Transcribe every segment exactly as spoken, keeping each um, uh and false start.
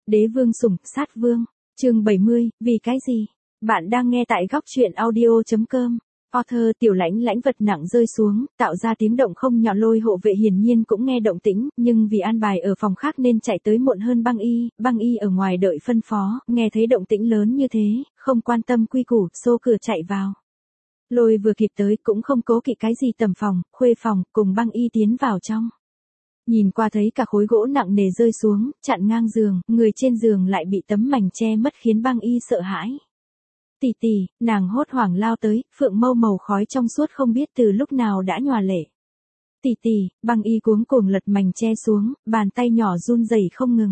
Đế vương sủng, sát vương. Chương bảy mươi, vì cái gì? Bạn đang nghe tại góc truyện audio chấm com. Author tiểu lãnh lãnh vật nặng rơi xuống, tạo ra tiếng động không nhỏ. Lôi hộ vệ hiển nhiên cũng nghe động tĩnh, nhưng vì an bài ở phòng khác nên chạy tới muộn hơn băng y, băng y ở ngoài đợi phân phó, nghe thấy động tĩnh lớn như thế, không quan tâm quy củ, xô cửa chạy vào. Lôi vừa kịp tới cũng không cố kỵ cái gì tầm phòng, khuê phòng, cùng băng y tiến vào trong. Nhìn qua thấy cả khối gỗ nặng nề rơi xuống, chặn ngang giường, người trên giường lại bị tấm mảnh che mất khiến băng y sợ hãi. Tỷ tỷ, nàng hốt hoảng lao tới, phượng mâu màu khói trong suốt không biết từ lúc nào đã nhòa lệ. Tỷ tỷ, băng y cuống cuồng lật mảnh che xuống, bàn tay nhỏ run rẩy không ngừng.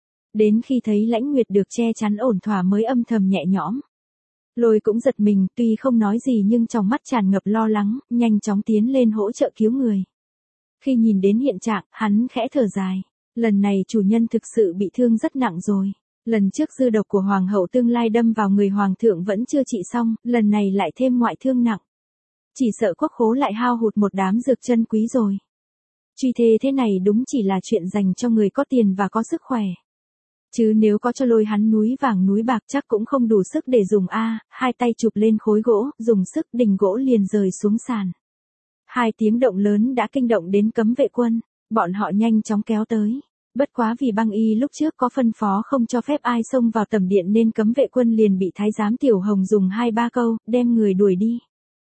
Đến khi thấy Lãnh Nguyệt được che chắn ổn thỏa mới âm thầm nhẹ nhõm. Lôi cũng giật mình, tuy không nói gì nhưng trong mắt tràn ngập lo lắng, nhanh chóng tiến lên hỗ trợ cứu người. Khi nhìn đến hiện trạng, hắn khẽ thở dài. Lần này chủ nhân thực sự bị thương rất nặng rồi. Lần trước dư độc của hoàng hậu tương lai đâm vào người hoàng thượng vẫn chưa trị xong, lần này lại thêm ngoại thương nặng. Chỉ sợ quốc khố lại hao hụt một đám dược chân quý rồi. Truy thê thế này đúng chỉ là chuyện dành cho người có tiền và có sức khỏe. Chứ nếu có cho Lôi hắn núi vàng núi bạc chắc cũng không đủ sức để dùng a. Hai tay chụp lên khối gỗ, dùng sức đỉnh gỗ liền rời xuống sàn. Hai tiếng động lớn đã kinh động đến cấm vệ quân, bọn họ nhanh chóng kéo tới. Bất quá vì băng y lúc trước có phân phó không cho phép ai xông vào tầm điện nên cấm vệ quân liền bị thái giám Tiểu Hồng dùng hai ba câu, đem người đuổi đi.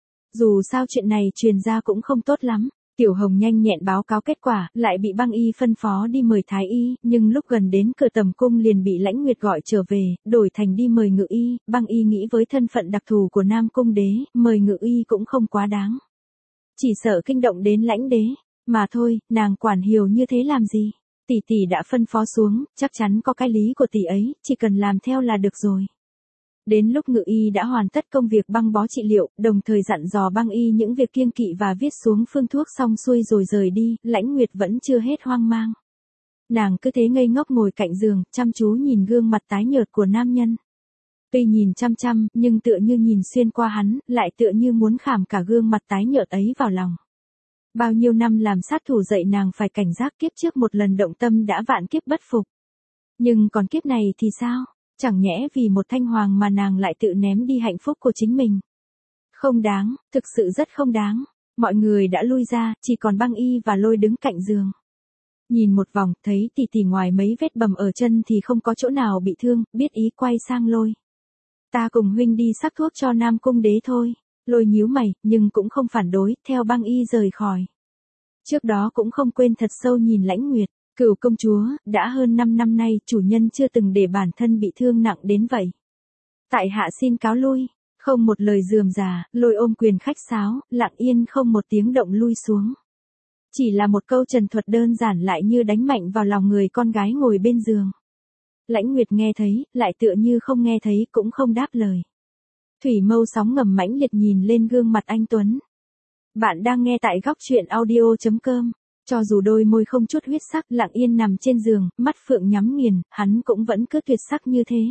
Dù sao chuyện này truyền ra cũng không tốt lắm. Tiểu Hồng nhanh nhẹn báo cáo kết quả, lại bị băng y phân phó đi mời thái y, nhưng lúc gần đến cửa tầm cung liền bị Lãnh Nguyệt gọi trở về, đổi thành đi mời ngự y. Băng y nghĩ với thân phận đặc thù của Nam Cung đế, mời ngự y cũng không quá đáng. Chỉ sợ kinh động đến Lãnh đế, mà thôi, nàng quản hiểu như thế làm gì? Tỷ tỷ đã phân phó xuống, chắc chắn có cái lý của tỷ ấy, chỉ cần làm theo là được rồi. Đến lúc ngự y đã hoàn tất công việc băng bó trị liệu, đồng thời dặn dò băng y những việc kiêng kỵ và viết xuống phương thuốc xong xuôi rồi rời đi, Lãnh Nguyệt vẫn chưa hết hoang mang. Nàng cứ thế ngây ngốc ngồi cạnh giường, chăm chú nhìn gương mặt tái nhợt của nam nhân. Tuy nhìn chăm chăm, nhưng tựa như nhìn xuyên qua hắn, lại tựa như muốn khảm cả gương mặt tái nhợt ấy vào lòng. Bao nhiêu năm làm sát thủ dạy nàng phải cảnh giác, kiếp trước một lần động tâm đã vạn kiếp bất phục. Nhưng còn kiếp này thì sao? Chẳng nhẽ vì một thanh hoàng mà nàng lại tự ném đi hạnh phúc của chính mình. Không đáng, thực sự rất không đáng. Mọi người đã lui ra, chỉ còn băng y và Lôi đứng cạnh giường. Nhìn một vòng, thấy tỷ tỷ ngoài mấy vết bầm ở chân thì không có chỗ nào bị thương, biết ý quay sang Lôi. Ta cùng huynh đi sắc thuốc cho Nam Cung đế thôi. Lôi nhíu mày, nhưng cũng không phản đối, theo băng y rời khỏi. Trước đó cũng không quên thật sâu nhìn Lãnh Nguyệt. Cửu công chúa, đã hơn năm năm nay chủ nhân chưa từng để bản thân bị thương nặng đến vậy. Tại hạ xin cáo lui, không một lời rườm rà, Lôi ôm quyền khách sáo, lặng yên không một tiếng động lui xuống. Chỉ là một câu trần thuật đơn giản lại như đánh mạnh vào lòng người con gái ngồi bên giường. Lãnh Nguyệt nghe thấy, lại tựa như không nghe thấy cũng không đáp lời. Thủy mâu sóng ngầm mãnh liệt nhìn lên gương mặt anh Tuấn. Bạn đang nghe tại góc truyện audio chấm com. Cho dù đôi môi không chút huyết sắc, lặng yên nằm trên giường, mắt phượng nhắm nghiền, hắn cũng vẫn cứ tuyệt sắc như thế.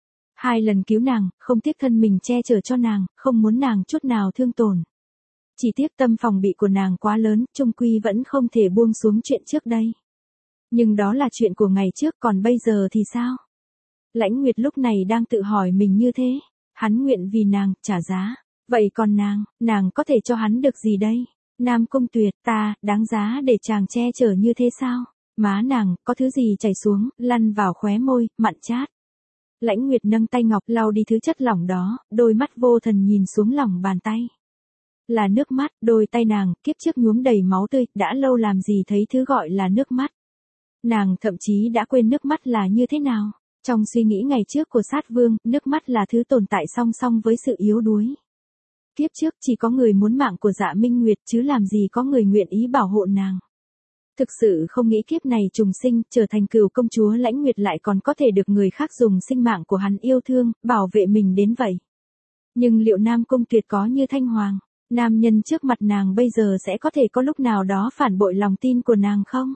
Hai lần cứu nàng, không tiếc thân mình che chở cho nàng, không muốn nàng chút nào thương tổn. Chỉ tiếc tâm phòng bị của nàng quá lớn, chung quy vẫn không thể buông xuống chuyện trước đây. Nhưng đó là chuyện của ngày trước, còn bây giờ thì sao? Lãnh Nguyệt lúc này đang tự hỏi mình như thế. Hắn nguyện vì nàng, trả giá. Vậy còn nàng, nàng có thể cho hắn được gì đây? Nam Cung Tuyệt, ta, đáng giá để chàng che chở như thế sao? Má nàng, có thứ gì chảy xuống, lăn vào khóe môi, mặn chát. Lãnh Nguyệt nâng tay ngọc lau đi thứ chất lỏng đó, đôi mắt vô thần nhìn xuống lòng bàn tay. Là nước mắt, đôi tay nàng, kiếp trước nhuốm đầy máu tươi, đã lâu làm gì thấy thứ gọi là nước mắt. Nàng thậm chí đã quên nước mắt là như thế nào. Trong suy nghĩ ngày trước của sát vương, nước mắt là thứ tồn tại song song với sự yếu đuối. Kiếp trước chỉ có người muốn mạng của Dạ Minh Nguyệt chứ làm gì có người nguyện ý bảo hộ nàng. Thực sự không nghĩ kiếp này trùng sinh, trở thành cửu công chúa Lãnh Nguyệt lại còn có thể được người khác dùng sinh mạng của hắn yêu thương, bảo vệ mình đến vậy. Nhưng liệu Nam Cung Tuyệt có như Thanh Hoàng, nam nhân trước mặt nàng bây giờ sẽ có thể có lúc nào đó phản bội lòng tin của nàng không?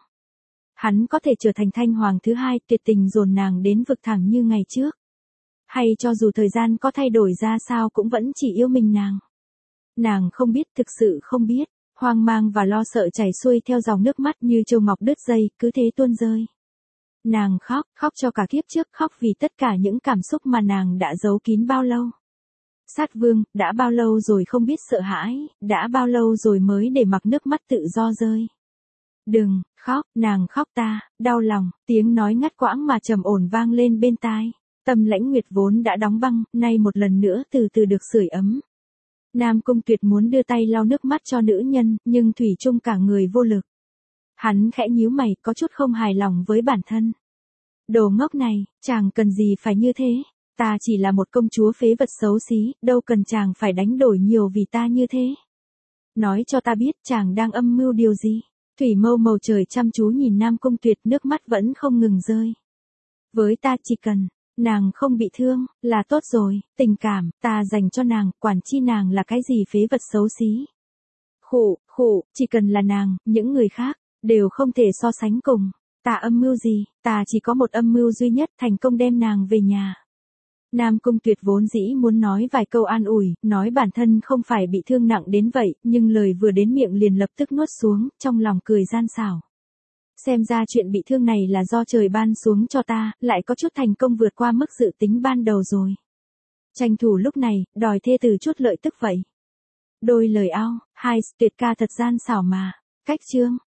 Hắn có thể trở thành Thanh Hoàng thứ hai, tuyệt tình dồn nàng đến vực thẳm như ngày trước. Hay cho dù thời gian có thay đổi ra sao cũng vẫn chỉ yêu mình nàng. Nàng không biết, thực sự không biết, hoang mang và lo sợ chảy xuôi theo dòng nước mắt như châu ngọc đứt dây, cứ thế tuôn rơi. Nàng khóc, khóc cho cả kiếp trước, khóc vì tất cả những cảm xúc mà nàng đã giấu kín bao lâu. Sát Vương, đã bao lâu rồi không biết sợ hãi, đã bao lâu rồi mới để mặc nước mắt tự do rơi. Đừng, khóc, nàng khóc ta, đau lòng, tiếng nói ngắt quãng mà trầm ổn vang lên bên tai. Tâm Lãnh Nguyệt vốn đã đóng băng, nay một lần nữa từ từ được sưởi ấm. Nam Cung Tuyệt muốn đưa tay lau nước mắt cho nữ nhân, nhưng thủy chung cả người vô lực. Hắn khẽ nhíu mày, có chút không hài lòng với bản thân. Đồ ngốc này, chàng cần gì phải như thế? Ta chỉ là một công chúa phế vật xấu xí, đâu cần chàng phải đánh đổi nhiều vì ta như thế. Nói cho ta biết chàng đang âm mưu điều gì? Thủy Mâu màu trời chăm chú nhìn Nam Cung Tuyệt, nước mắt vẫn không ngừng rơi. Với ta chỉ cần, nàng không bị thương, là tốt rồi, tình cảm, ta dành cho nàng, quản chi nàng là cái gì phế vật xấu xí. Khụ, khụ, chỉ cần là nàng, những người khác, đều không thể so sánh cùng. Ta âm mưu gì, ta chỉ có một âm mưu duy nhất, thành công đem nàng về nhà. Nam Cung Tuyệt vốn dĩ muốn nói vài câu an ủi, nói bản thân không phải bị thương nặng đến vậy, nhưng lời vừa đến miệng liền lập tức nuốt xuống, trong lòng cười gian xảo. Xem ra chuyện bị thương này là do trời ban xuống cho ta, lại có chút thành công vượt qua mức dự tính ban đầu rồi. Tranh thủ lúc này, đòi thê từ chút lợi tức vậy. Đôi lời ao, hai tuyệt ca thật gian xảo mà. Cách chương